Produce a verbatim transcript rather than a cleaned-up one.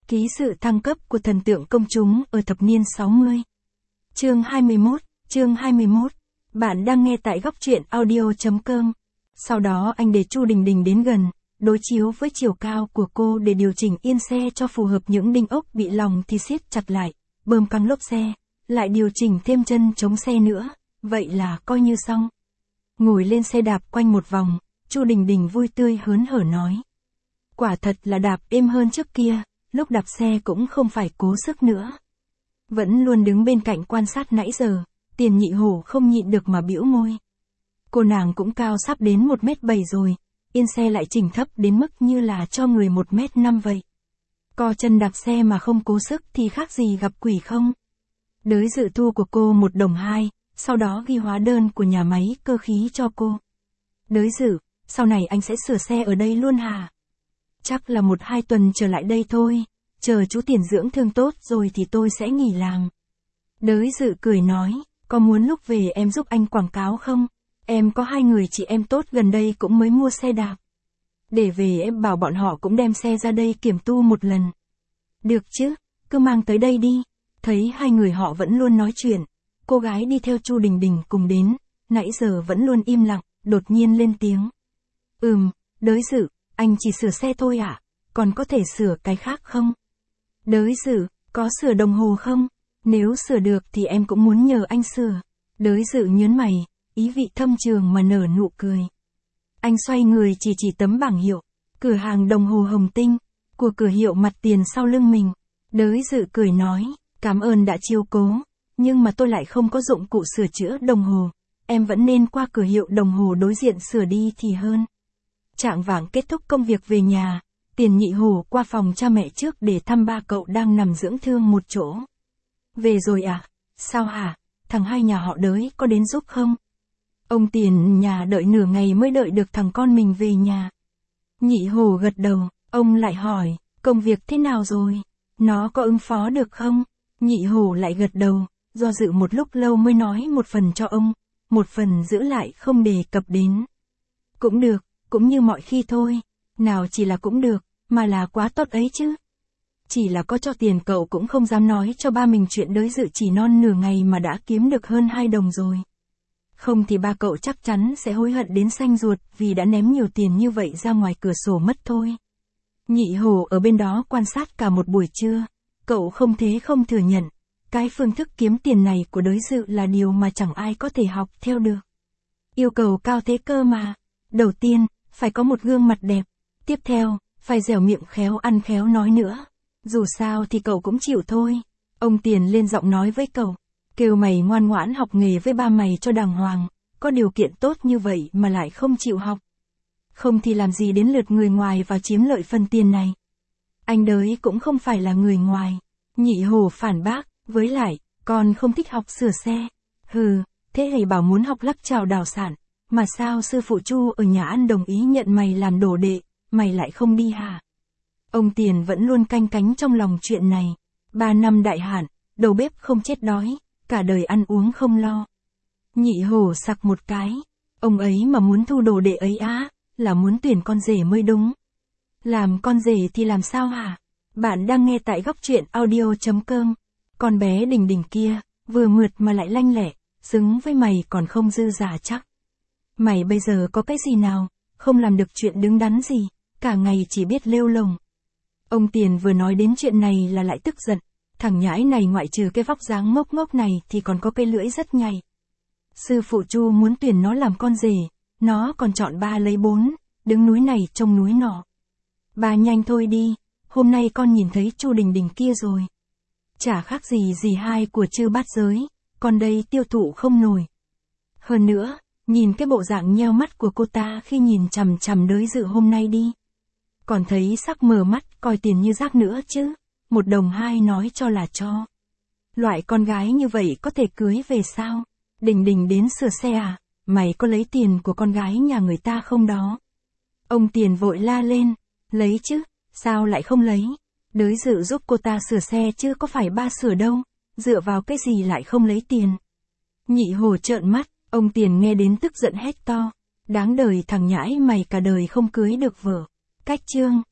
Ký sự thăng cấp của thần tượng công chúng ở thập niên sáu mươi. Chương hai mươi mốt, chương hai mươi mốt. Bạn đang nghe tại góc truyện audio chấm com. Sau đó anh để Chu Đình Đình đến gần, đối chiếu với chiều cao của cô để điều chỉnh yên xe cho phù hợp, những đinh ốc bị lỏng thì siết chặt lại, bơm căng lốp xe, lại điều chỉnh thêm chân chống xe nữa, vậy là coi như xong. Ngồi lên xe đạp quanh một vòng, Chu Đình Đình vui tươi hớn hở nói. Quả thật là đạp êm hơn trước kia, lúc đạp xe cũng không phải cố sức nữa. Vẫn luôn đứng bên cạnh quan sát nãy giờ, Tiền Nhị Hổ không nhịn được mà bĩu môi. Cô nàng cũng cao sắp đến một mét bảy rồi, yên xe lại chỉnh thấp đến mức như là cho người một mét năm vậy. Co chân đạp xe mà không cố sức thì khác gì gặp quỷ không? Đới dự thu của cô một đồng hai, sau đó ghi hóa đơn của nhà máy cơ khí cho cô. Đới dự, sau này anh sẽ sửa xe ở đây luôn hả? Chắc là một hai tuần trở lại đây thôi, chờ chú Tiền dưỡng thương tốt rồi thì tôi sẽ nghỉ làm. Đới dự cười nói, có muốn lúc về em giúp anh quảng cáo không? Em có hai người chị em tốt gần đây cũng mới mua xe đạp. Để về em bảo bọn họ cũng đem xe ra đây kiểm tu một lần. Được chứ, cứ mang tới đây đi. Thấy hai người họ vẫn luôn nói chuyện, cô gái đi theo Chu Đình Đình cùng đến, nãy giờ vẫn luôn im lặng, đột nhiên lên tiếng. Ừm, Đới dự, anh chỉ sửa xe thôi ạ, à? Còn có thể sửa cái khác không? Đới dự, có sửa đồng hồ không? Nếu sửa được thì em cũng muốn nhờ anh sửa. Đới dự nhớn mày, ý vị thâm trường mà nở nụ cười. Anh xoay người chỉ chỉ tấm bảng hiệu, cửa hàng đồng hồ Hồng Tinh, của cửa hiệu mặt tiền sau lưng mình. Đới dự cười nói, cảm ơn đã chiếu cố, nhưng mà tôi lại không có dụng cụ sửa chữa đồng hồ, em vẫn nên qua cửa hiệu đồng hồ đối diện sửa đi thì hơn. Trạng vạng kết thúc công việc về nhà, Tiền Nhị Hổ qua phòng cha mẹ trước để thăm ba cậu đang nằm dưỡng thương một chỗ. Về rồi à? Sao hả? Thằng hai nhà họ Đới có đến giúp không? Ông Tiền nhà đợi nửa ngày mới đợi được thằng con mình về nhà. Nhị Hổ gật đầu, ông lại hỏi, công việc thế nào rồi? Nó có ứng phó được không? Nhị Hổ lại gật đầu, do dự một lúc lâu mới nói một phần cho ông, một phần giữ lại không đề cập đến. Cũng được, cũng như mọi khi thôi, nào chỉ là cũng được, mà là quá tốt ấy chứ. Chỉ là có cho tiền cậu cũng không dám nói cho ba mình chuyện Đới dự chỉ non nửa ngày mà đã kiếm được hơn hai đồng rồi. Không thì ba cậu chắc chắn sẽ hối hận đến xanh ruột vì đã ném nhiều tiền như vậy ra ngoài cửa sổ mất thôi. Nhị Hổ ở bên đó quan sát cả một buổi trưa, cậu không thế không thừa nhận, cái phương thức kiếm tiền này của Đới dự là điều mà chẳng ai có thể học theo được. Yêu cầu cao thế cơ mà. Đầu tiên, phải có một gương mặt đẹp. Tiếp theo, phải dẻo miệng khéo ăn khéo nói nữa. Dù sao thì cậu cũng chịu thôi. Ông Tiền lên giọng nói với cậu, kêu mày ngoan ngoãn học nghề với ba mày cho đàng hoàng, có điều kiện tốt như vậy mà lại không chịu học. Không thì làm gì đến lượt người ngoài vào chiếm lợi phần tiền này. Anh Đới cũng không phải là người ngoài. Nhị Hổ phản bác, với lại, con không thích học sửa xe. Hừ, thế hãy bảo muốn học lắc chào đào sản. Mà sao sư phụ Chu ở nhà ăn đồng ý nhận mày làm đồ đệ, mày lại không đi hả? Ông Tiền vẫn luôn canh cánh trong lòng chuyện này. Ba năm đại hạn, đầu bếp không chết đói, cả đời ăn uống không lo. Nhị Hổ sặc một cái. Ông ấy mà muốn thu đồ đệ ấy á, là muốn tuyển con rể mới đúng. Làm con rể thì làm sao hả? Bạn đang nghe tại góc truyện audio chấm com. Con bé Đình Đình kia, vừa mượt mà lại lanh lẹ, xứng với mày còn không dư giả chắc. Mày bây giờ có cái gì nào, không làm được chuyện đứng đắn gì, cả ngày chỉ biết lêu lồng. Ông Tiền vừa nói đến chuyện này là lại tức giận, thằng nhãi này ngoại trừ cái vóc dáng ngốc ngốc này thì còn có cái lưỡi rất nhạy. Sư phụ Chu muốn tuyển nó làm con rể, nó còn chọn ba lấy bốn, đứng núi này trông núi nọ. Ba nhanh thôi đi, hôm nay con nhìn thấy Chu Đình Đình kia rồi. Chả khác gì gì hai của chư bát giới, còn đây tiêu thụ không nổi. Hơn nữa, nhìn cái bộ dạng nheo mắt của cô ta khi nhìn chằm chằm Đới dự hôm nay đi. Còn thấy sắc mờ mắt coi tiền như rác nữa chứ. Một đồng hai nói cho là cho. Loại con gái như vậy có thể cưới về sao? Đình Đình đến sửa xe à? Mày có lấy tiền của con gái nhà người ta không đó? Ông Tiền vội la lên. Lấy chứ, sao lại không lấy? Đới dự giúp cô ta sửa xe chứ có phải ba sửa đâu. Dựa vào cái gì lại không lấy tiền? Nhị Hổ trợn mắt. Ông Tiền nghe đến tức giận hét to. Đáng đời thằng nhãi mày cả đời không cưới được vợ. Cách chương.